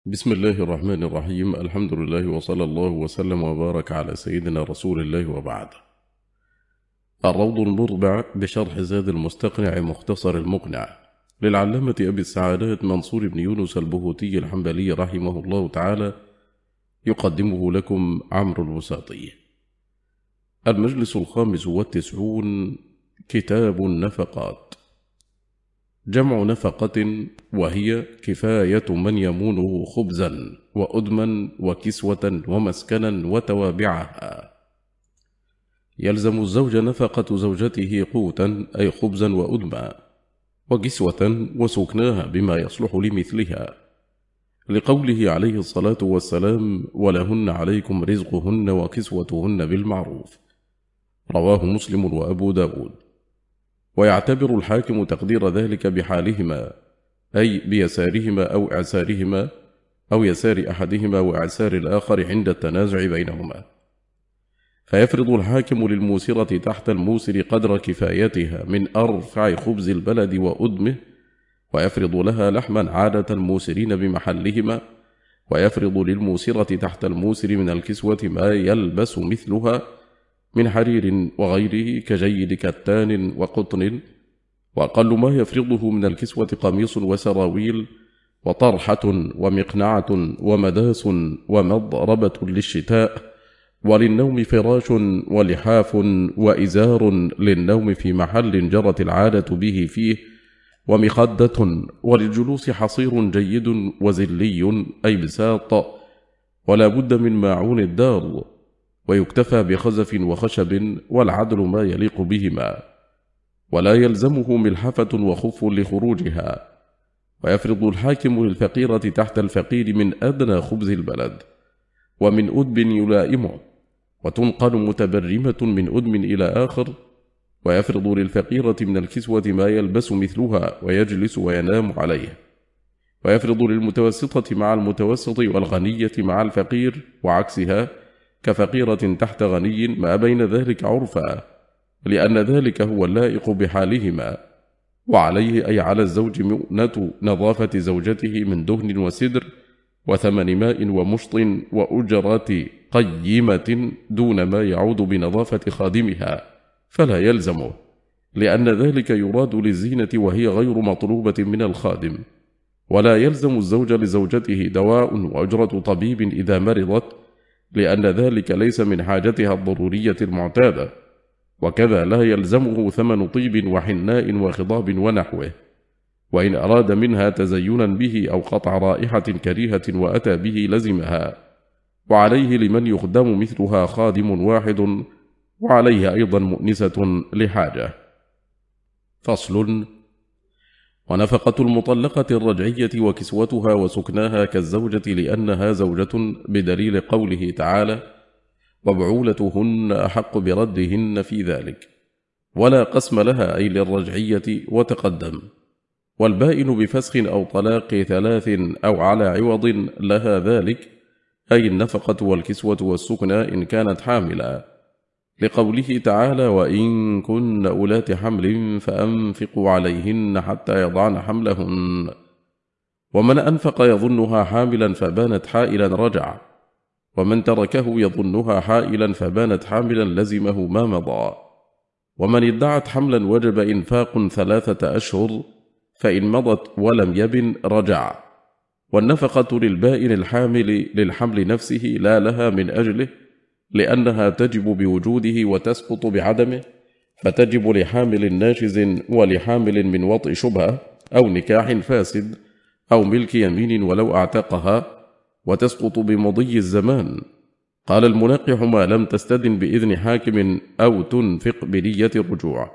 بسم الله الرحمن الرحيم. الحمد لله وصلى الله وسلم وبارك على سيدنا رسول الله وبعد. الروض المربع بشرح زاد المستقنع مختصر المقنع للعلامة أبي السعادات منصور بن يونس البهوتي الحنبلي رحمه الله تعالى، يقدمه لكم عمرو الوساطي. المجلس 95. كتاب النفقات. جمع نفقة، وهي كفاية من يمونه خبزا وأدما وكسوة ومسكنا وتوابعها. يلزم الزوج نفقة زوجته قوتا أي خبزا وأدما، وكسوة وسكناها بما يصلح لمثلها، لقوله عليه الصلاة والسلام: ولهن عليكم رزقهن وكسوتهن بالمعروف. رواه مسلم وأبو داود. ويعتبر الحاكم تقدير ذلك بحالهما، أي بيسارهما أو إعسارهما، أو يسار أحدهما وإعسار الآخر عند التنازع بينهما، فيفرض الحاكم للموسرة تحت الموسر قدر كفايتها من أرفع خبز البلد وأدمه، ويفرض لها لحما عادة الموسرين بمحلهما، ويفرض للموسرة تحت الموسر من الكسوة ما يلبس مثلها من حرير وغيره كجيد كتان وقطن، وأقل ما يفرضه من الكسوة قميص وسراويل وطرحة ومقنعة ومداس ومضربة للشتاء، وللنوم فراش ولحاف وإزار للنوم في محل جرت العادة به فيه، ومخدة، وللجلوس حصير جيد وزلي أي بساط، ولا بد من ماعون الدار، ويكتفى بخزف وخشب، والعدل ما يليق بهما، ولا يلزمه ملحفة وخف لخروجها. ويفرض الحاكم للفقيرة تحت الفقير من أدنى خبز البلد ومن أدب يلائمه، وتنقل متبرمة من أدم إلى آخر. ويفرض للفقيرة من الكسوة ما يلبس مثلها ويجلس وينام عليه. ويفرض للمتوسطة مع المتوسط والغنية مع الفقير وعكسها، كفقيرة تحت غني ما بين ذلك عرفا، لأن ذلك هو اللائق بحالهما. وعليه أي على الزوج مؤنة نظافة زوجته من دهن وسدر وثمن ماء ومشط وأجرة قيمة دون ما يعود بنظافة خادمها، فلا يلزمه، لأن ذلك يراد للزينة وهي غير مطلوبة من الخادم. ولا يلزم الزوج لزوجته دواء وأجرة طبيب إذا مرضت، لأن ذلك ليس من حاجتها الضرورية المعتادة. وكذا لا يلزمه ثمن طيب وحناء وخضاب ونحوه، وإن أراد منها تزينا به أو قطع رائحة كريهة وأتى به لزمها. وعليه لمن يخدم مثلها خادم واحد، وعليه أيضا مؤنسة لحاجة. فصل. ونفقة المطلقة الرجعية وكسوتها وسكناها كالزوجة، لأنها زوجة بدليل قوله تعالى: وبعولتهن أحق بردهن في ذلك، ولا قسم لها أي للرجعية وتقدم. والبائن بفسخ أو طلاق 3 أو على عوض لها ذلك، أي النفقة والكسوة والسكنى إن كانت حاملا، لقوله تعالى: وإن كن أولات حمل فأنفقوا عليهن حتى يضعن حملهن. ومن أنفق يظنها حاملا فبانت حائلا رجع، ومن تركه يظنها حائلا فبانت حاملا لزمه ما مضى. ومن ادعت حملا وجب إنفاق 3 أشهر، فإن مضت ولم يبن رجع. والنفقة للبائن الحامل للحمل نفسه لا لها من أجله، لأنها تجب بوجوده وتسقط بعدمه، فتجب لحامل ناشز ولحامل من وطء شبهة أو نكاح فاسد أو ملك يمين ولو أعتقها، وتسقط بمضي الزمان. قال المنقح: ما لم تستدن بإذن حاكم أو تنفق بنية الرجوع.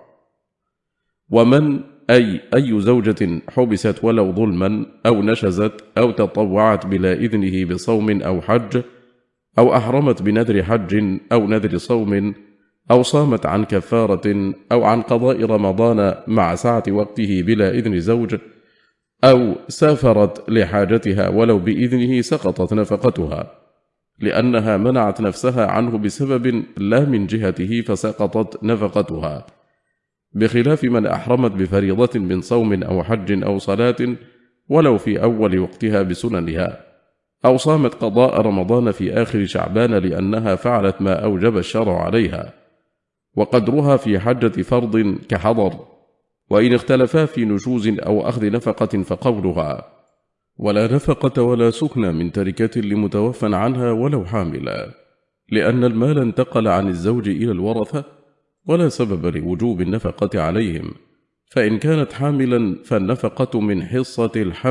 ومن أي زوجة حبست ولو ظلما أو نشزت أو تطوعت بلا إذنه بصوم أو حج، أو أحرمت بنذر حج أو نذر صوم، أو صامت عن كفارة أو عن قضاء رمضان مع سعة وقته بلا إذن زوج، أو سافرت لحاجتها ولو بإذنه، سقطت نفقتها، لأنها منعت نفسها عنه بسبب لا من جهته، فسقطت نفقتها، بخلاف من أحرمت بفريضة من صوم أو حج أو صلاة ولو في أول وقتها بسننها. أو صامت قضاء رمضان في آخر شعبان لأنها فعلت ما أوجب الشرع عليها، وقدرها في حجة فرض كحضر، وإن اختلفا في نشوز أو أخذ نفقة فقولها: ولا نفقة ولا سكن من تركة لمتوفى عنها ولو حاملا، لأن المال انتقل عن الزوج إلى الورثة ولا سبب لوجوب النفقة عليهم، فإن كانت حاملا فالنفقة من حصة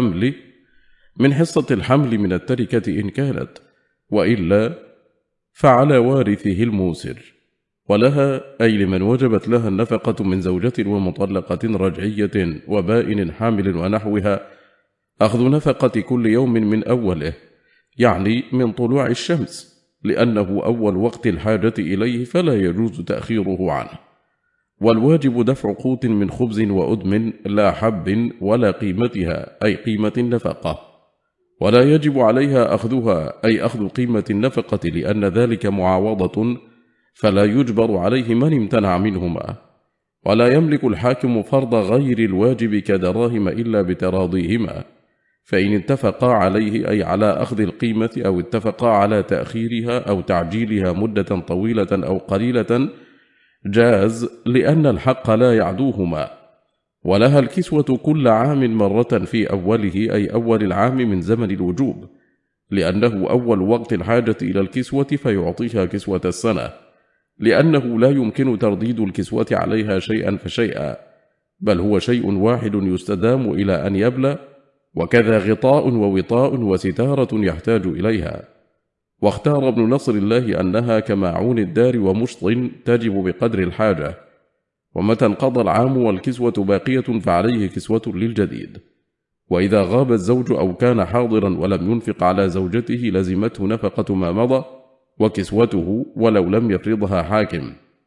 الحمل من التركة إن كانت، وإلا فعلى وارثه الموسر، ولها أي لمن وجبت لها النفقة من زوجة ومطلقة رجعية وبائن حامل ونحوها أخذ نفقة كل يوم من أوله، يعني من طلوع الشمس، لأنه أول وقت الحاجة إليه فلا يجوز تأخيره عنه. والواجب دفع قوت من خبز وأدم لا حب ولا قيمتها أي قيمة النفقة، ولا يجب عليها أخذها أي أخذ قيمة النفقة، لأن ذلك معاوضة فلا يجبر عليه من امتنع منهما. ولا يملك الحاكم فرض غير الواجب كدراهم إلا بتراضيهما، فإن اتفقا عليه أي على أخذ القيمة أو اتفقا على تأخيرها أو تعجيلها مدة طويلة أو قليلة جاز، لأن الحق لا يعدوهما. ولها الكسوة كل عام مرة في أوله أي أول العام من زمن الوجوب، لأنه أول وقت الحاجة إلى الكسوة فيعطيها كسوة السنة، لأنه لا يمكن ترديد الكسوة عليها شيئا فشيئا، بل هو شيء واحد يستدام إلى أن يبلى، وكذا غطاء ووطاء وستارة يحتاج إليها. واختار ابن نصر الله أنها كماعون الدار ومشط تجب بقدر الحاجة، ومتى انقضى العام والكسوة باقية فعليه كسوة للجديد. وإذا غاب الزوج أو كان حاضرا ولم ينفق على زوجته لزمته نفقة ما مضى وكسوته ولو لم يفرضها حاكم.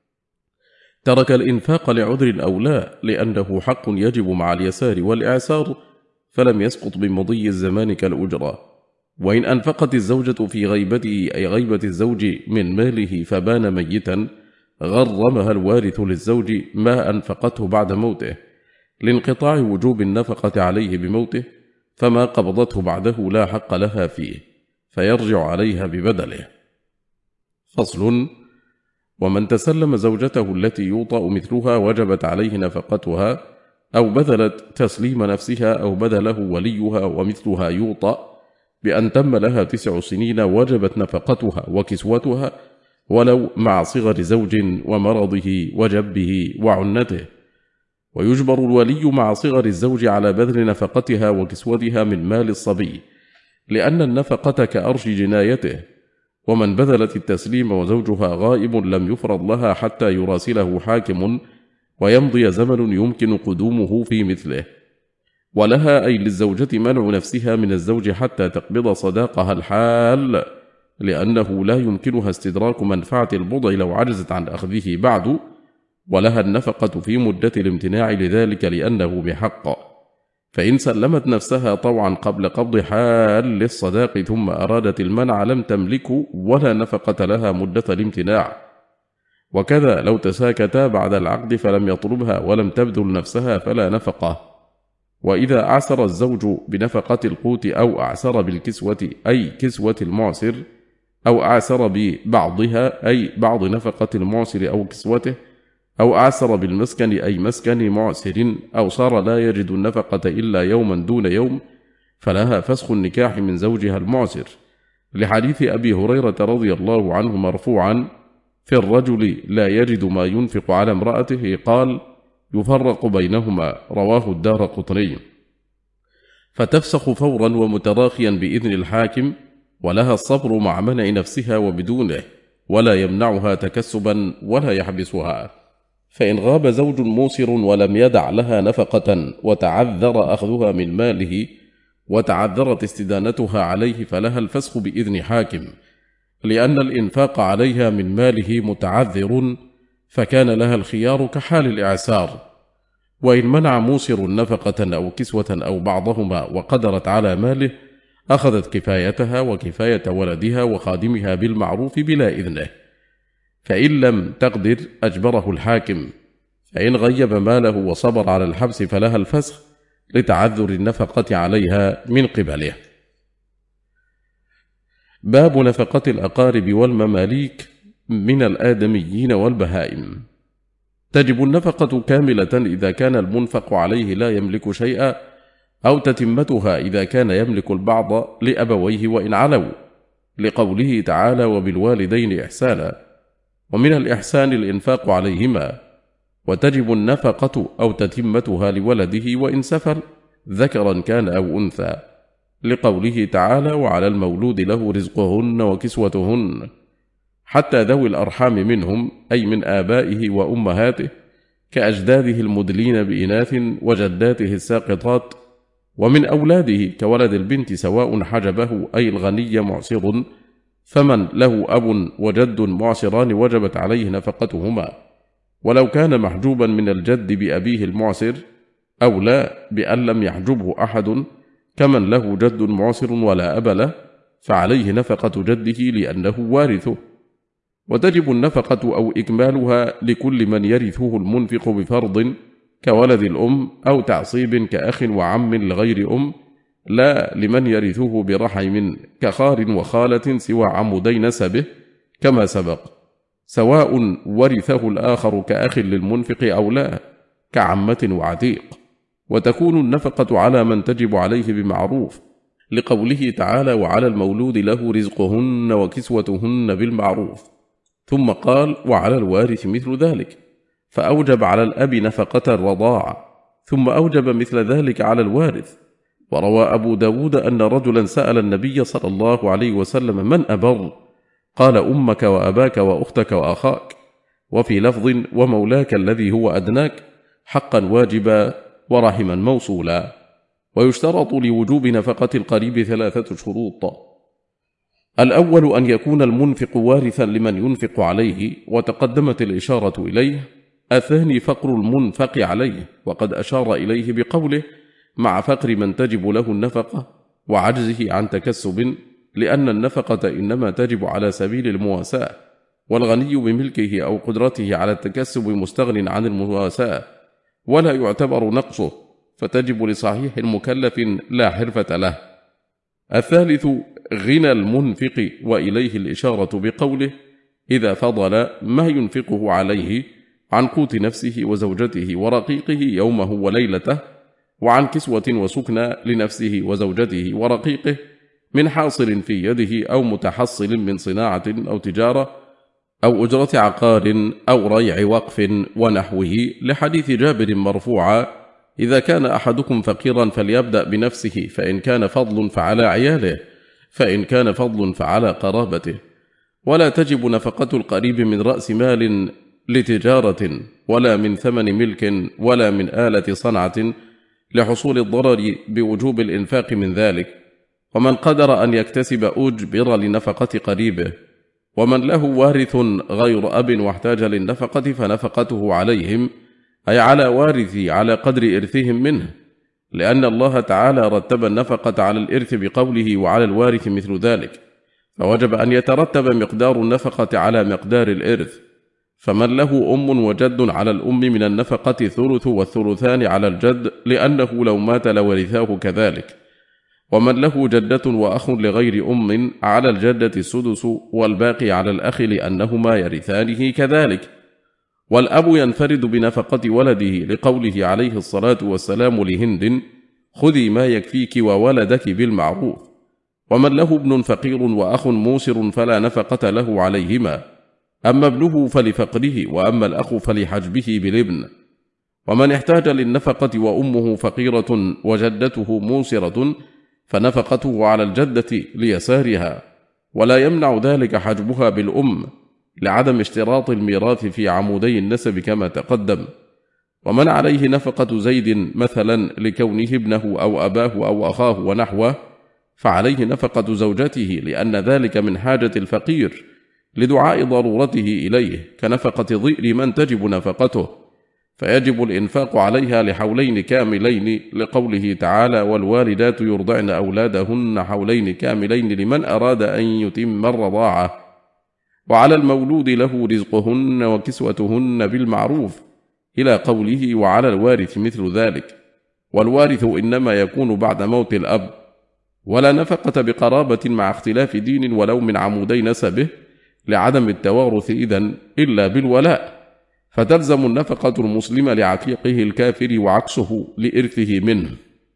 ترك الإنفاق لعذر أو لا، لأنه حق يجب مع اليسار والإعسار، فلم يسقط بمضي الزمان كالأجرة. وإن أنفقت الزوجة في غيبته أي غيبة الزوج من ماله فبان ميتا غرمها الوارث للزوج ما أنفقته بعد موته، لانقطاع وجوب النفقة عليه بموته، فما قبضته بعده لا حق لها فيه، فيرجع عليها ببدله. فصل: ومن تسلم زوجته التي يوطأ مثلها وجبت عليه نفقتها، أو بذلت تسليم نفسها أو بذله وليها ومثلها يوطأ بأن تم لها 9 سنين وجبت نفقتها وكسوتها، ولو مع صغر زوج ومرضه وجبه وعنته. ويجبر الولي مع صغر الزوج على بذل نفقتها وكسوتها من مال الصبي، لأن النفقة كأرش جنايته. ومن بذلت التسليم وزوجها غائب لم يفرض لها حتى يراسله حاكم ويمضي زمن يمكن قدومه في مثله. ولها أي للزوجة منع نفسها من الزوج حتى تقبض صداقها الحال، لأنه لا يمكنها استدراك منفعة البضع لو عجزت عن أخذه بعد. ولها النفقة في مدة الامتناع لذلك لأنه بحق، فإن سلمت نفسها طوعا قبل قبض حال للصداق ثم أرادت المنع لم تملك ولا نفقة لها مدة الامتناع. وكذا لو تساكتا بعد العقد فلم يطلبها ولم تبذل نفسها فلا نفقة. وإذا أعسر الزوج بنفقة القوت أو أعسر بالكسوة أي كسوة المعسر، أو أعسر ببعضها أي بعض نفقة المعسر أو كسوته، أو أعسر بالمسكن أي مسكن معسر، أو صار لا يجد النفقة إلا يوما دون يوم، فلها فسخ النكاح من زوجها المعسر، لحديث أبي هريرة رضي الله عنه مرفوعا: في الرجل لا يجد ما ينفق على امرأته قال: يفرق بينهما، رواه الدارقطني. فتفسخ فورا ومتراخيا بإذن الحاكم، ولها الصبر مع منع نفسها وبدونه، ولا يمنعها تكسبا ولا يحبسها. فإن غاب زوج موسر ولم يدع لها نفقة وتعذر أخذها من ماله وتعذرت استدانتها عليه فلها الفسخ بإذن حاكم، لأن الإنفاق عليها من ماله متعذر، فكان لها الخيار كحال الإعسار. وإن منع موسر نفقة أو كسوة أو بعضهما وقدرت على ماله أخذت كفايتها وكفاية ولدها وخادمها بالمعروف بلا إذنه. فإن لم تقدر أجبره الحاكم، فإن غيب ماله وصبر على الحبس فلها الفسخ لتعذر النفقة عليها من قبله. باب نفقة الأقارب والمماليك من الآدميين والبهائم. تجب النفقة كاملة إذا كان المنفق عليه لا يملك شيئا، أو تتمتها إذا كان يملك البعض لأبويه وإن علوا، لقوله تعالى: وبالوالدين إحسانا. ومن الإحسان الإنفاق عليهما. وتجب النفقة أو تتمتها لولده وإن سفل، ذكرا كان أو أنثى، لقوله تعالى: وعلى المولود له رزقهن وكسوتهن، حتى ذوي الأرحام منهم، أي من آبائه وأمهاته، كأجداده المدلين بإناث وجداته الساقطات، ومن أولاده كولد البنت سواء حجبه، أي الغني معسر، فمن له أب وجد معسران وجبت عليه نفقتهما، ولو كان محجوبا من الجد بأبيه المعسر، أو لا بأن لم يحجبه أحد، كمن له جد معسر ولا أب له، فعليه نفقة جده لأنه وارثه. وتجب النفقة أو إكمالها لكل من يرثه المنفق بفرض، كولد الأم، أو تعصيب كأخ وعم لغير أم، لا لمن يرثه برحم كخال وخالة سوى عمودي نسبه كما سبق، سواء ورثه الآخر كأخ للمنفق أو لا، كعمة وعتيق. وتكون النفقة على من تجب عليه بمعروف، لقوله تعالى: وعلى المولود له رزقهن وكسوتهن بالمعروف، ثم قال: وعلى الوارث مثل ذلك، فأوجب على الأب نفقة الرضاعة، ثم أوجب مثل ذلك على الوارث. وروى أبو داود أن رجلا سأل النبي صلى الله عليه وسلم: من أبر؟ قال: أمك وأباك وأختك وأخاك، وفي لفظ: ومولاك الذي هو أدناك، حقا واجبا ورحما موصولا. ويشترط لوجوب نفقة القريب 3 شروط: الأول أن يكون المنفق وارثا لمن ينفق عليه، وتقدمت الإشارة إليه. الثاني فقر المنفق عليه، وقد أشار إليه بقوله: مع فقر من تجب له النفقة وعجزه عن تكسب، لأن النفقة إنما تجب على سبيل المواساة، والغني بملكه أو قدرته على التكسب مستغن عن المواساة، ولا يعتبر نقصه، فتجب لصحيح مكلف لا حرفة له. الثالث غنى المنفق، وإليه الإشارة بقوله: إذا فضل ما ينفقه عليه عن قوت نفسه وزوجته ورقيقه يومه وليلته، وعن كسوة وسكنى لنفسه وزوجته ورقيقه، من حاصل في يده أو متحصل من صناعة أو تجارة أو أجرة عقار أو ريع وقف ونحوه، لحديث جابر مرفوعا: إذا كان أحدكم فقيرا فليبدأ بنفسه، فإن كان فضل فعلى عياله، فإن كان فضل فعلى قرابته. ولا تجب نفقة القريب من رأس مال لتجارة، ولا من ثمن ملك، ولا من آلة صنعة، لحصول الضرر بوجوب الإنفاق من ذلك. ومن قدر أن يكتسب أجبر لنفقة قريبه. ومن له وارث غير أب واحتاج للنفقة فنفقته عليهم، أي على وارثي على قدر إرثهم منه، لأن الله تعالى رتب النفقة على الإرث بقوله: وعلى الوارث مثل ذلك، فوجب أن يترتب مقدار النفقة على مقدار الإرث. فمن له أم وجد على الأم من النفقة 1/3 والثلثان على الجد، لأنه لو مات لورثاه كذلك. ومن له جدة وأخ لغير أم على الجدة 1/6 والباقي على الأخ، لأنهما يرثانه كذلك. والأب ينفرد بنفقة ولده، لقوله عليه الصلاة والسلام لهند: خذي ما يكفيك وولدك بالمعروف. ومن له ابن فقير وأخ موسر فلا نفقة له عليهما، أما ابنه فلفقره، وأما الأخ فلحجبه بالابن. ومن احتاج للنفقة وأمه فقيرة وجدته موسرة، فنفقته على الجدة ليسارها، ولا يمنع ذلك حجبها بالأم، لعدم اشتراط الميراث في عمودي النسب كما تقدم. ومن عليه نفقة زيد مثلا لكونه ابنه أو أباه أو أخاه ونحوه، فعليه نفقة زوجته، لأن ذلك من حاجة الفقير لدعاء ضرورته إليه، كنفقة ضئر من تجب نفقته، فيجب الإنفاق عليها لحولين كاملين، لقوله تعالى: والوالدات يرضعن أولادهن حولين كاملين لمن أراد أن يتم الرضاعة. وعلى المولود له رزقهن وكسوتهن بالمعروف، إلى قوله: وعلى الوارث مثل ذلك. والوارث إنما يكون بعد موت الأب. ولا نفقة بقرابة مع اختلاف دين ولو من عمودي نسبه لعدم التوارث إذن إلا بالولاء، فتلزم النفقة المسلم لعقيقه الكافر وعكسه لإرثه منه.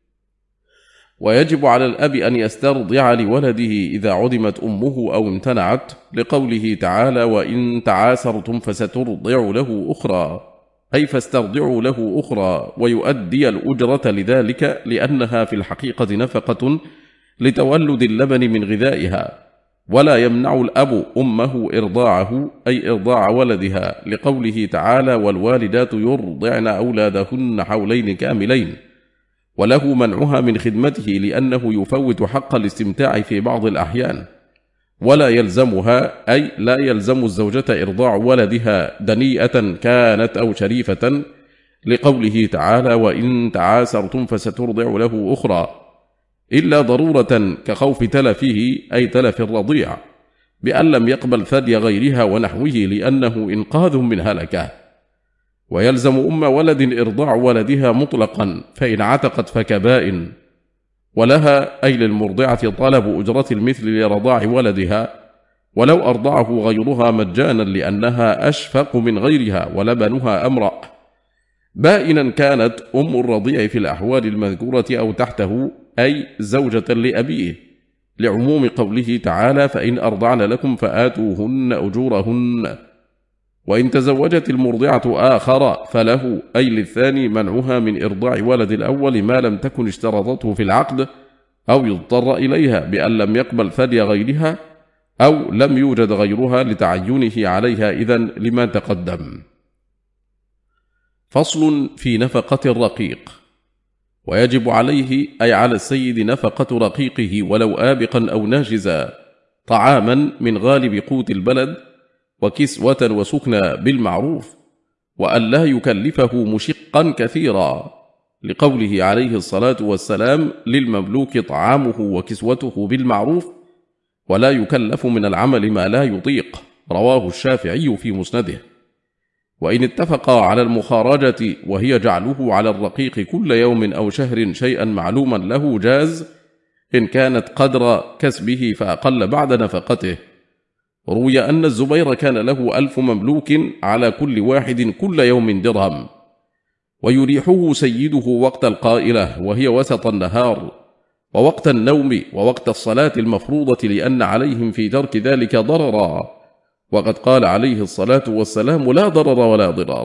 ويجب على الأب أن يسترضع لولده إذا عدمت أمه أو امتنعت، لقوله تعالى: وإن تعاسرتم فسترضع له أخرى، أي فاسترضعوا له أخرى، ويؤدي الأجرة لذلك، لأنها في الحقيقة نفقة لتولد اللبن من غذائها، ولا يمنع الأب أمه إرضاعه أي إرضاع ولدها، لقوله تعالى: والوالدات يرضعن أولادهن حولين كاملين، وله منعها من خدمته لأنه يفوت حق الاستمتاع في بعض الأحيان. ولا يلزمها أي لا يلزم الزوجة إرضاع ولدها دنيئة كانت أو شريفة، لقوله تعالى: وإن تعاسرتم فسترضع له أخرى، إلا ضرورة كخوف تلفه أي تلف الرضيع بأن لم يقبل ثدي غيرها ونحوه، لأنه إنقاذ من هلكة. ويلزم أم ولد إرضاع ولدها مطلقا، فإن عتقت فكبائن، ولها أي للمرضعة طلب أجرة المثل لرضاع ولدها ولو أرضعه غيرها مجانا، لأنها أشفق من غيرها ولبنها أمرأ، بائنا كانت أم الرضيع في الأحوال المذكورة أو تحته أي زوجة لأبيه، لعموم قوله تعالى: فإن أرضعن لكم فآتوهن أجورهن. وإن تزوجت المرضعة آخر فله أي للثاني منعها من إرضاع ولد الأول ما لم تكن اشترطته في العقد أو يضطر إليها بأن لم يقبل ثدي غيرها أو لم يوجد غيرها لتعينه عليها إذن لما تقدم. فصل في نفقة الرقيق. ويجب عليه أي على السيد نفقة رقيقه ولو آبقا أو ناجزا، طعاما من غالب قوت البلد، وكسوة وسكنى بالمعروف، وأن لا يكلفه مشقا كثيرا، لقوله عليه الصلاة والسلام: للمملوك طعامه وكسوته بالمعروف، ولا يكلف من العمل ما لا يطيق، رواه الشافعي في مسنده. وإن اتفقا على المخارجة وهي جعله على الرقيق كل يوم أو شهر شيئا معلوما له جاز، إن كانت قدر كسبه فأقل بعد نفقته. روي أن الزبير كان له 1000 مملوك على كل واحد كل يوم درهم، ويريحه سيده وقت القائلة وهي وسط النهار، ووقت النوم، ووقت الصلاة المفروضة، لأن عليهم في ترك ذلك ضررا، وقد قال عليه الصلاة والسلام: لا ضرر ولا ضرار.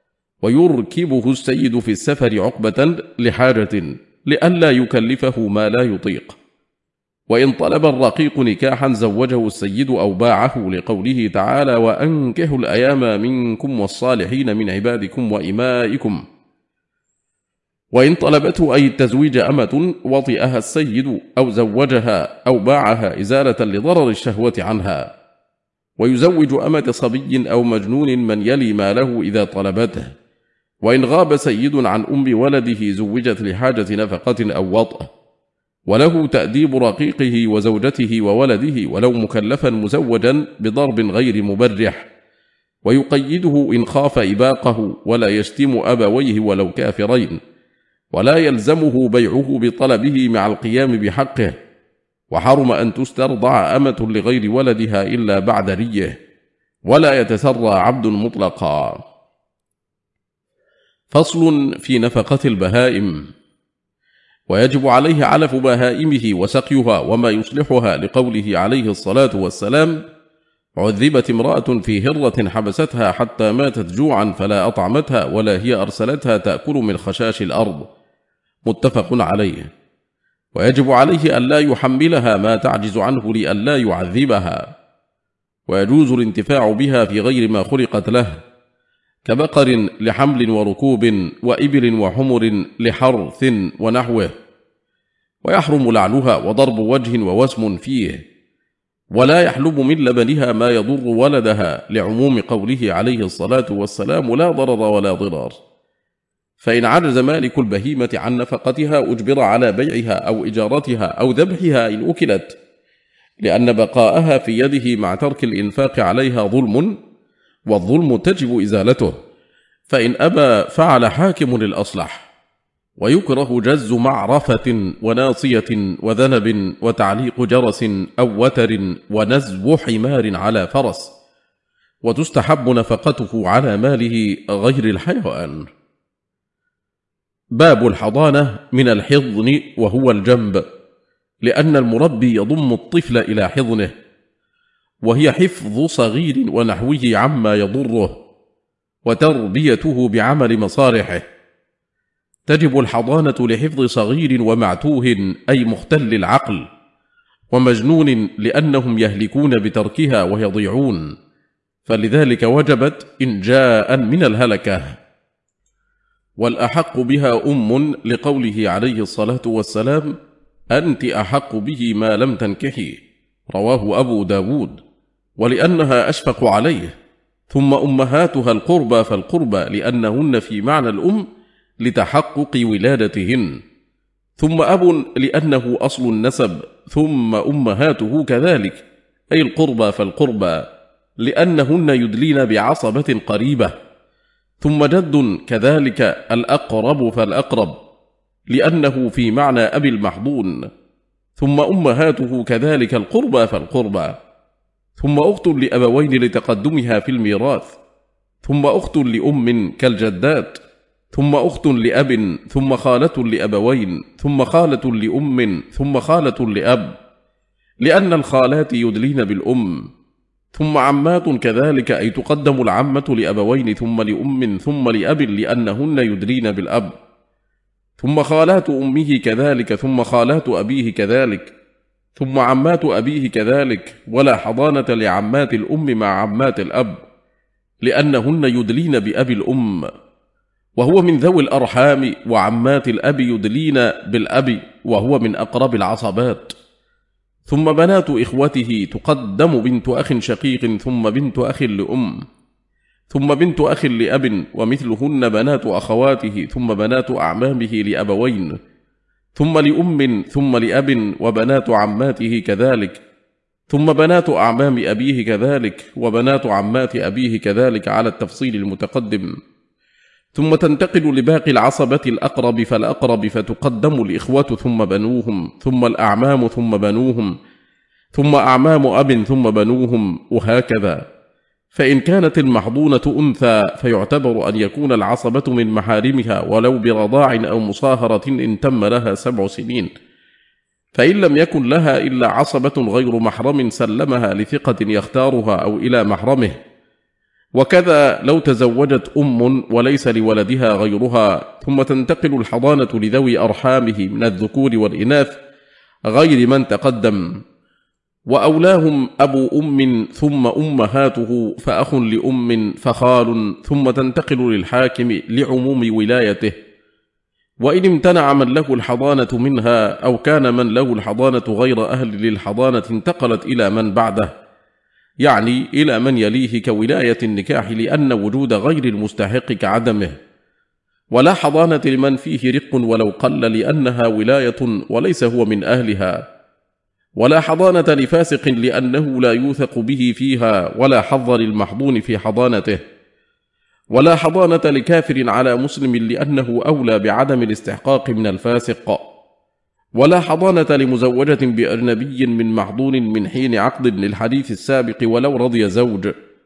ويركبه السيد في السفر عقبة لحاجة لئلا يكلفه ما لا يطيق. وإن طلب الرقيق نكاحا زوجه السيد أو باعه، لقوله تعالى: وأنكحوا الأيام منكم والصالحين من عبادكم وإمائكم. وإن طلبته أي التزويج أمة وطئها السيد أو زوجها أو باعها إزالة لضرر الشهوة عنها. ويزوج أمة صبي أو مجنون من يلي ماله إذا طلبته. وإن غاب سيد عن أم ولده زوجت لحاجة نفقة أو وطأ. وله تأديب رقيقه وزوجته وولده ولو مكلفا مزوجا بضرب غير مبرح، ويقيده إن خاف إباقه، ولا يشتم أبويه ولو كافرين، ولا يلزمه بيعه بطلبه مع القيام بحقه، وحرم أن تسترضع أمة لغير ولدها إلا بعد ريه، ولا يتسرى عبد مطلقا. فصل في نفقة البهائم. ويجب عليه علف بهائمه وسقيها وما يصلحها، لقوله عليه الصلاة والسلام: عذبت امرأة في هرة حبستها حتى ماتت جوعا فلا أطعمتها ولا هي أرسلتها تأكل من خشاش الأرض، متفق عليه. ويجب عليه أن لا يحملها ما تعجز عنه لئلا يعذبها. ويجوز الانتفاع بها في غير ما خلقت له، كبقر لحمل وركوب، وإبل وحمر لحرث ونحوه. ويحرم لعنها وضرب وجه ووسم فيه، ولا يحلب من لبنها ما يضر ولدها، لعموم قوله عليه الصلاة والسلام: لا ضرر ولا ضرار. فإن عجز مالك البهيمة عن نفقتها أجبر على بيعها أو إجارتها أو ذبحها إن أكلت، لأن بقاءها في يده مع ترك الإنفاق عليها ظلم، والظلم تجب إزالته، فإن أبى فعل حاكم الأصلح. ويكره جز معرفة وناصية وذنب وتعليق جرس أو وتر ونزو حمار على فرس، وتستحب نفقته على ماله غير الحيوان. باب الحضانة من الحضن وهو الجنب، لأن المربي يضم الطفل إلى حضنه، وهي حفظ صغير ونحوه عما يضره، وتربيته بعمل مصالحه. تجب الحضانة لحفظ صغير ومعتوه أي مختل العقل، ومجنون لأنهم يهلكون بتركها ويضيعون، فلذلك وجبت إنجاء من الهلكة. والأحق بها لقوله عليه الصلاة والسلام: أنت أحق به ما لم تنكحي، رواه أبو داود، ولأنها أشفق عليه. ثم أمهاتها القربى فالقربى، لأنهن في معنى الأم لتحقق ولادتهن. ثم أب لأنه أصل النسب. ثم أمهاته كذلك، أي القربى فالقربى، لأنهن يدلين بعصبة قريبة. ثم جد كذلك، الأقرب فالأقرب، لأنه في معنى أبي المحضون. ثم أمهاته كذلك القربى فالقربى. ثم أخت لأبوين لتقدمها في الميراث. ثم أخت لأم كالجدات. ثم أخت لأب. ثم خالة لأبوين. ثم خالة لأم. ثم خالة لأب، لأن الخالات يدلين بالأم. ثم عمات كذلك، أي تقدم العمة لأبوين ثم لأم ثم لأب، لأنهن يدلين بالأب. ثم خالات أمه كذلك. ثم خالات أبيه كذلك. ثم عمات أبيه كذلك. ولا حضانة لعمات الأم مع عمات الأب، لأنهن يدلين بأبي الأم، وهو من ذوي الأرحام. وعمات الأب يدلين بالأب، وهو من أقرب العصبات. ثم بنات إخوته تقدم بنت أخ شقيق، ثم بنت أخ لأم، ثم بنت أخ لأب، ومثلهن بنات أخواته، ثم بنات أعمامه لأبوين، ثم لأم، ثم لأب، وبنات عماته كذلك، ثم بنات أعمام أبيه كذلك، وبنات عمات أبيه كذلك على التفصيل المتقدم. ثم تنتقل لباقي العصبة الأقرب فالأقرب، فتقدم الإخوة ثم بنوهم، ثم الأعمام ثم بنوهم، ثم أعمام أب ثم بنوهم، وهكذا. فإن كانت المحضونة أنثى فيعتبر أن يكون العصبة من محارمها ولو برضاع أو مصاهرة إن تم لها 7 سنين. فإن لم يكن لها إلا عصبة غير محرم سلمها لثقة يختارها أو إلى محرمه. وكذا لو تزوجت وليس لولدها غيرها، ثم تنتقل الحضانة لذوي أرحامه من الذكور والإناث غير من تقدم، وأولاهم أبو ثم أمهاته، فأخ لأم فخال، ثم تنتقل للحاكم لعموم ولايته. وإن امتنع من له الحضانة منها، أو كان من له الحضانة غير أهل للحضانة، انتقلت إلى من بعده، يعني إلى من يليه كولاية النكاح، لأن وجود غير المستحق كعدمه. ولا حضانة لمن فيه رق ولو قل، لأنها ولاية وليس هو من أهلها. ولا حضانة لفاسق، لأنه لا يوثق به فيها، ولا حظ للمحضون في حضانته. ولا حضانة لكافر على مسلم، لأنه أولى بعدم الاستحقاق من الفاسق. ولا حضانة لمزوجة بأجنبي من محضون من حين عقد، للحديث السابق ولو رضي زوج.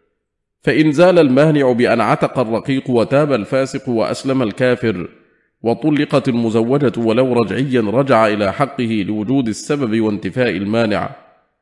فإن زال المانع بأن عتق الرقيق وتاب الفاسق وأسلم الكافر، وطلقت المزوجة ولو رجعيا، رجع إلى حقه لوجود السبب وانتفاء المانع.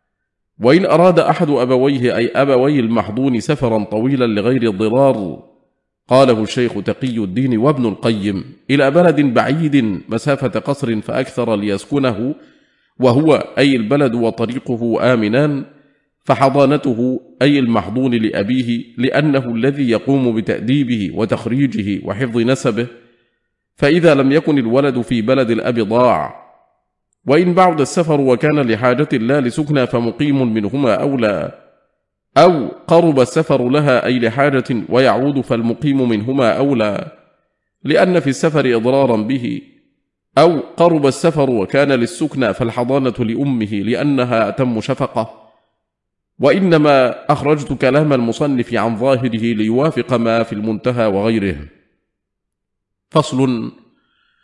وإن أراد أحد أبويه، أي أبوي المحضون، سفرا طويلا لغير الضرار، قاله الشيخ تقي الدين وابن القيم، إلى بلد بعيد مسافة قصر فأكثر ليسكنه، وهو أي البلد وطريقه آمنان، فحضانته أي المحضون لأبيه، لأنه الذي يقوم بتأديبه وتخريجه وحفظ نسبه. فإذا لم يكن الولد في بلد الأب ضاع. وإن بعد السفر وكان لحاجة لا لسكنى، فمقيم منهما أولى. أو قرب السفر لها أي لحاجة ويعود، فالمقيم منهما أولى، لأن في السفر إضرارا به. أو قرب السفر وكان للسكنى، فالحضانة لأمه، لأنها أتم شفقة. وإنما أخرجت كلام المصنف عن ظاهره ليوافق ما في المنتهى وغيره. فصل: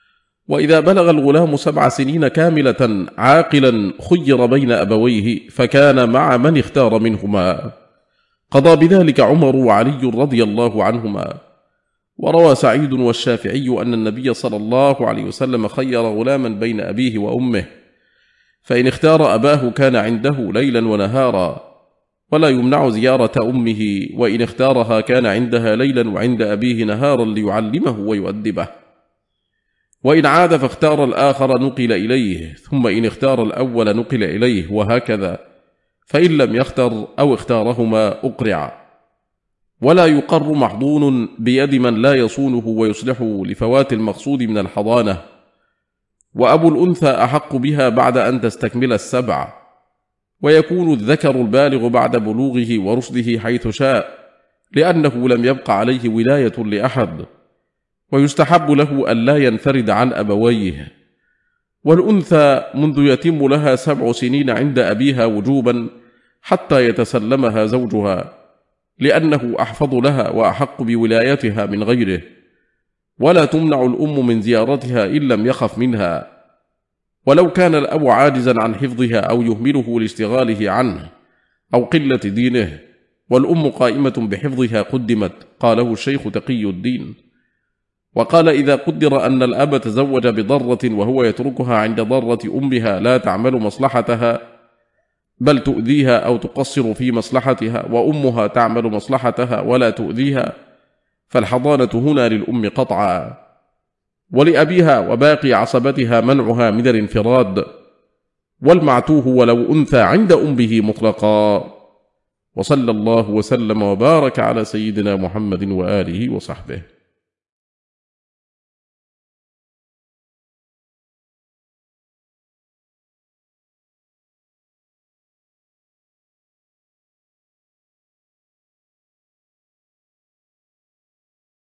وإذا بلغ الغلام 7 سنين كاملة عاقلا خير بين أبويه فكان مع من اختار منهما. قضى بذلك عمر وعلي رضي الله عنهما. وروى سعيد والشافعي أن النبي صلى الله عليه وسلم خير غلاما بين أبيه وأمه، فإن اختار أباه كان عنده ليلا ونهارا، ولا يمنع زيارة أمه، وإن اختارها كان عندها ليلا وعند أبيه نهارا ليعلمه ويؤدبه. وإن عاد فاختار الآخر نقل إليه، ثم إن اختار الأول نقل إليه، وهكذا، فإن لم يختر أو اختارهما أقرع. ولا يقر محضون بيد من لا يصونه ويصلحه لفوات المقصود من الحضانة. وأبو الأنثى أحق بها بعد أن تستكمل 7، ويكون الذكر البالغ بعد بلوغه ورشده حيث شاء، لأنه لم يبق عليه ولاية لأحد، ويستحب له أن لا ينفرد عن أبويه. والأنثى منذ يتم لها 7 سنين عند أبيها وجوبا حتى يتسلمها زوجها، لأنه أحفظ لها وأحق بولايتها من غيره. ولا تمنع الأم من زيارتها إن لم يخف منها، ولو كان الأب عاجزا عن حفظها أو يهمله لاشتغاله عنه أو قلة دينه، والأم قائمة بحفظها قدمت، قاله الشيخ تقي الدين. وقال إذا قدر أن الأب تزوج بضرة وهو يتركها عند ضرة أمها لا تعمل مصلحتها بل تؤذيها أو تقصر في مصلحتها، وأمها تعمل مصلحتها ولا تؤذيها، فالحضانة هنا للأم قطعا، ولأبيها وباقي عصبتها منعها من الانفراد، والمعتوه ولو أنثى عند أمه مطلقا. وصلى الله وسلم وبارك على سيدنا محمد وآله وصحبه.